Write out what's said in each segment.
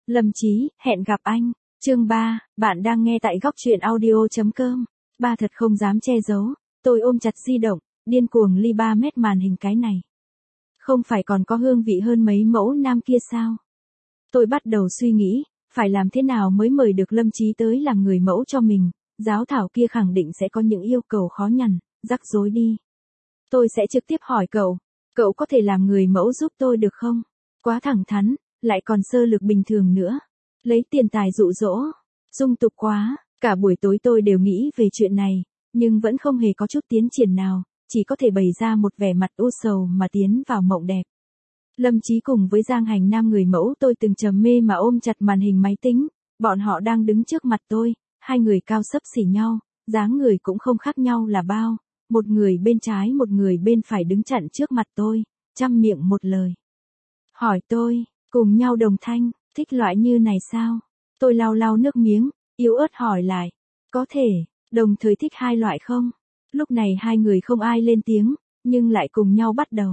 Lâm Chí, hẹn gặp anh. Chương 3, bạn đang nghe tại góc truyện audio.com. Ba thật không dám che giấu, tôi ôm chặt di động, điên cuồng ly 3 mét màn hình cái này. Không phải còn có hương vị hơn mấy mẫu nam kia sao? Tôi bắt đầu suy nghĩ, phải làm thế nào mới mời được Lâm Chí tới làm người mẫu cho mình, giáo thảo kia khẳng định sẽ có những yêu cầu khó nhằn, rắc rối đi. Tôi sẽ trực tiếp hỏi cậu có thể làm người mẫu giúp tôi được không? Quá thẳng thắn, lại còn sơ lược bình thường nữa. Lấy tiền tài dụ dỗ, dung tục quá, cả buổi tối tôi đều nghĩ về chuyện này, nhưng vẫn không hề có chút tiến triển nào, chỉ có thể bày ra một vẻ mặt u sầu mà tiến vào mộng đẹp. Lâm Chí cùng với Giang Hành Nam người mẫu tôi từng trầm mê mà ôm chặt màn hình máy tính, bọn họ đang đứng trước mặt tôi, hai người cao xấp xỉ nhau, dáng người cũng không khác nhau là bao, một người bên trái một người bên phải đứng chặn trước mặt tôi, trăm miệng một lời. Hỏi tôi, cùng nhau đồng thanh, thích loại như này sao? Tôi lau lau nước miếng, yếu ớt hỏi lại, có thể, đồng thời thích hai loại không? Lúc này hai người không ai lên tiếng, nhưng lại cùng nhau bắt đầu.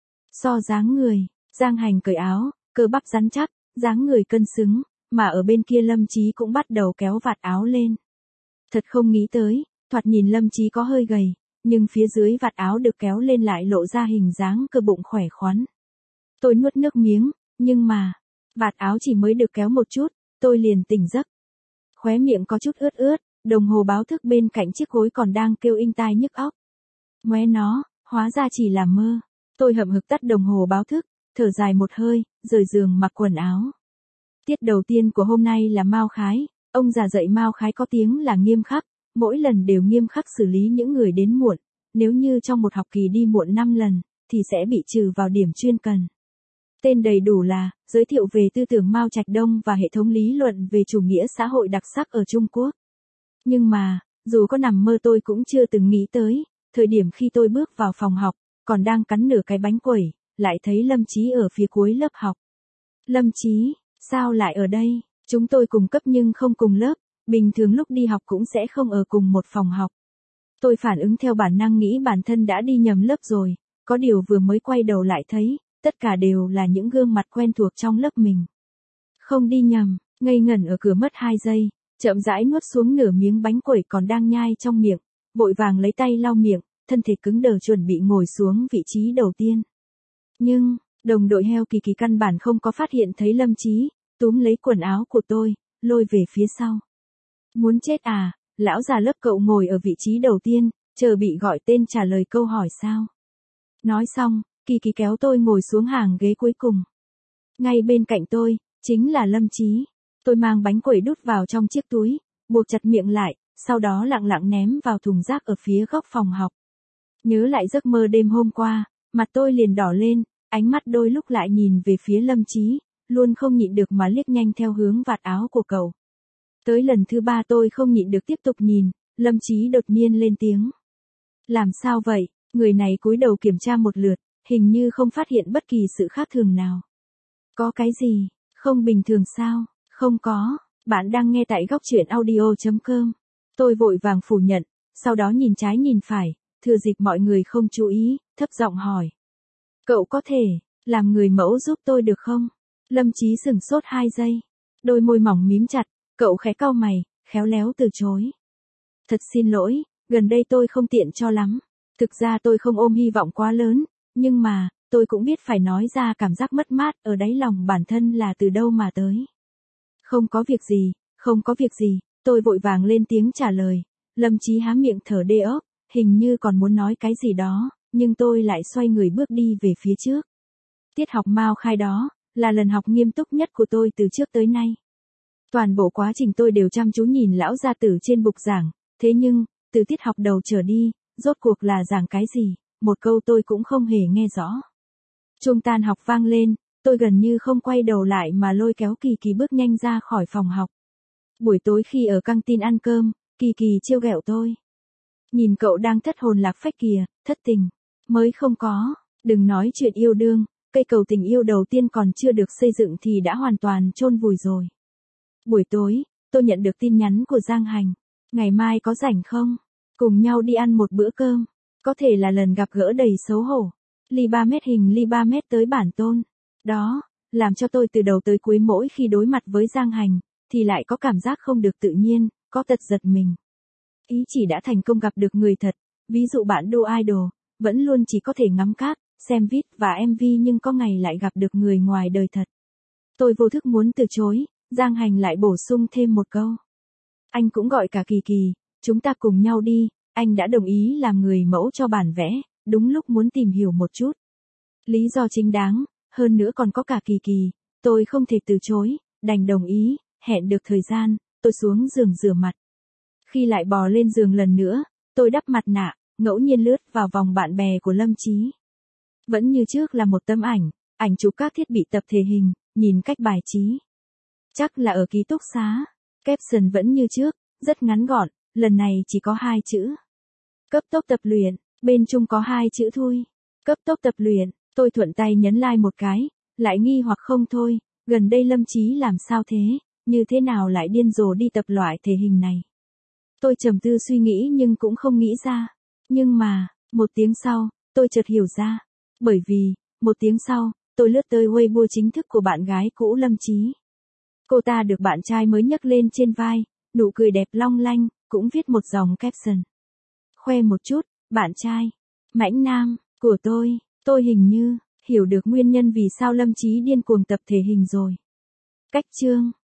So dáng người, Giang Hành cởi áo, cơ bắp rắn chắc, dáng người cân xứng, mà ở bên kia Lâm Chí cũng bắt đầu kéo vạt áo lên. Thật không nghĩ tới, thoạt nhìn Lâm Chí có hơi gầy, nhưng phía dưới vạt áo được kéo lên lại lộ ra hình dáng cơ bụng khỏe khoắn. Tôi nuốt nước miếng, nhưng mà, vạt áo chỉ mới được kéo một chút, tôi liền tỉnh giấc. Khóe miệng có chút ướt ướt, đồng hồ báo thức bên cạnh chiếc gối còn đang kêu inh tai nhức óc. Ngoé nó, hóa ra chỉ là mơ. Tôi hậm hực tắt đồng hồ báo thức, thở dài một hơi, rời giường mặc quần áo. Tiết đầu tiên của hôm nay là Mao Khái, ông già dạy Mao Khái có tiếng là nghiêm khắc, mỗi lần đều nghiêm khắc xử lý những người đến muộn, nếu như trong một học kỳ đi muộn 5 lần, thì sẽ bị trừ vào điểm chuyên cần. Tên đầy đủ là, giới thiệu về tư tưởng Mao Trạch Đông và hệ thống lý luận về chủ nghĩa xã hội đặc sắc ở Trung Quốc. Nhưng mà, dù có nằm mơ tôi cũng chưa từng nghĩ tới, thời điểm khi tôi bước vào phòng học, còn đang cắn nửa cái bánh quẩy, lại thấy Lâm Chí ở phía cuối lớp học. Lâm Chí, sao lại ở đây? Chúng tôi cùng cấp nhưng không cùng lớp, bình thường lúc đi học cũng sẽ không ở cùng một phòng học. Tôi phản ứng theo bản năng nghĩ bản thân đã đi nhầm lớp rồi, có điều vừa mới quay đầu lại thấy, tất cả đều là những gương mặt quen thuộc trong lớp mình. Không đi nhầm, ngây ngẩn ở cửa mất 2 giây, chậm rãi nuốt xuống nửa miếng bánh quẩy còn đang nhai trong miệng, vội vàng lấy tay lau miệng, thân thể cứng đờ chuẩn bị ngồi xuống vị trí đầu tiên. Nhưng, đồng đội heo Kỳ Kỳ căn bản không có phát hiện thấy Lâm Chí, túm lấy quần áo của tôi, lôi về phía sau. Muốn chết à, lão già lớp cậu ngồi ở vị trí đầu tiên, chờ bị gọi tên trả lời câu hỏi sao? Nói xong, Kỳ Kỳ kéo tôi ngồi xuống hàng ghế cuối cùng. Ngay bên cạnh tôi, chính là Lâm Chí. Tôi mang bánh quẩy đút vào trong chiếc túi, buộc chặt miệng lại, sau đó lặng lặng ném vào thùng rác ở phía góc phòng học. Nhớ lại giấc mơ đêm hôm qua, mặt tôi liền đỏ lên, ánh mắt đôi lúc lại nhìn về phía Lâm Chí, luôn không nhịn được mà liếc nhanh theo hướng vạt áo của cậu. Tới lần thứ 3 tôi không nhịn được tiếp tục nhìn, Lâm Chí đột nhiên lên tiếng. Làm sao vậy? Người này cúi đầu kiểm tra một lượt, hình như không phát hiện bất kỳ sự khác thường nào. Có cái gì? Không bình thường sao? Không có, bạn đang nghe tại góc truyện audio.com. Tôi vội vàng phủ nhận, sau đó nhìn trái nhìn phải, thừa dịp mọi người không chú ý, thấp giọng hỏi. Cậu có thể, làm người mẫu giúp tôi được không? Lâm Chí sửng sốt 2 giây. Đôi môi mỏng mím chặt, cậu khẽ cau mày, khéo léo từ chối. Thật xin lỗi, gần đây tôi không tiện cho lắm. Thực ra tôi không ôm hy vọng quá lớn, nhưng mà, tôi cũng biết phải nói ra cảm giác mất mát ở đáy lòng bản thân là từ đâu mà tới. Không có việc gì, không có việc gì, tôi vội vàng lên tiếng trả lời. Lâm Chí há miệng thở đê ốc, hình như còn muốn nói cái gì đó, nhưng tôi lại xoay người bước đi về phía trước. Tiết học Mao Khai đó, là lần học nghiêm túc nhất của tôi từ trước tới nay. Toàn bộ quá trình tôi đều chăm chú nhìn lão gia tử trên bục giảng, thế nhưng, từ tiết học đầu trở đi, rốt cuộc là giảng cái gì, một câu tôi cũng không hề nghe rõ. Chuông tan học vang lên, tôi gần như không quay đầu lại mà lôi kéo Kỳ Kỳ bước nhanh ra khỏi phòng học. Buổi tối khi ở căng tin ăn cơm, Kỳ Kỳ trêu ghẹo tôi. Nhìn cậu đang thất hồn lạc phách kìa, thất tình. Mới không có, đừng nói chuyện yêu đương, cây cầu tình yêu đầu tiên còn chưa được xây dựng thì đã hoàn toàn chôn vùi rồi. Buổi tối, tôi nhận được tin nhắn của Giang Hành. Ngày mai có rảnh không? Cùng nhau đi ăn một bữa cơm. Có thể là lần gặp gỡ đầy xấu hổ. Ly 3 mét hình ly 3 mét tới bản tôn. Đó, làm cho tôi từ đầu tới cuối mỗi khi đối mặt với Giang Hành, thì lại có cảm giác không được tự nhiên, có tật giật mình. Ý chỉ đã thành công gặp được người thật, ví dụ bạn đô idol, vẫn luôn chỉ có thể ngắm cáp, xem vid và MV nhưng có ngày lại gặp được người ngoài đời thật. Tôi vô thức muốn từ chối, Giang Hành lại bổ sung thêm một câu. Anh cũng gọi cả Kỳ Kỳ, chúng ta cùng nhau đi, anh đã đồng ý làm người mẫu cho bản vẽ, đúng lúc muốn tìm hiểu một chút. Lý do chính đáng, hơn nữa còn có cả Kỳ Kỳ, tôi không thể từ chối, đành đồng ý, hẹn được thời gian, tôi xuống giường rửa mặt. Khi lại bò lên giường lần nữa, tôi đắp mặt nạ, ngẫu nhiên lướt vào vòng bạn bè của Lâm Chí. Vẫn như trước là một tấm ảnh chụp các thiết bị tập thể hình, nhìn cách bài trí. Chắc là ở ký túc xá. Caption vẫn như trước, rất ngắn gọn, lần này chỉ có 2 chữ. Cấp tốc tập luyện, bên chung có 2 chữ thôi. Cấp tốc tập luyện, tôi thuận tay nhấn like một cái, lại nghi hoặc không thôi, gần đây Lâm Chí làm sao thế, như thế nào lại điên rồ đi tập loại thể hình này. Tôi trầm tư suy nghĩ nhưng cũng không nghĩ ra. Nhưng mà, 1 tiếng sau, tôi chợt hiểu ra. Bởi vì, 1 tiếng sau, tôi lướt tới Weibo chính thức của bạn gái cũ Lâm Chí. Cô ta được bạn trai mới nhấc lên trên vai, nụ cười đẹp long lanh, cũng viết một dòng caption. Khoe một chút, bạn trai, mãnh nam, của tôi hình như, hiểu được nguyên nhân vì sao Lâm Chí điên cuồng tập thể hình rồi. Cách chương